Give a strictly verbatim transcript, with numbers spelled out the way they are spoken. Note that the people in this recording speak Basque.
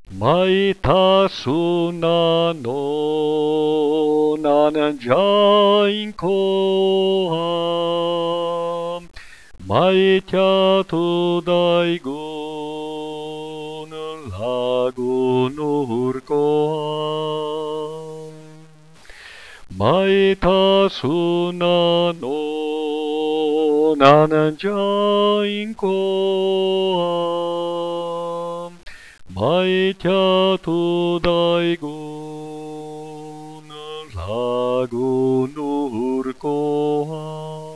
maitasuna nonan jainkoa, maitiatu daigun lagun urkoa. Maitasuna nonan jainkoa, maitiatu daigun lagun urkoa.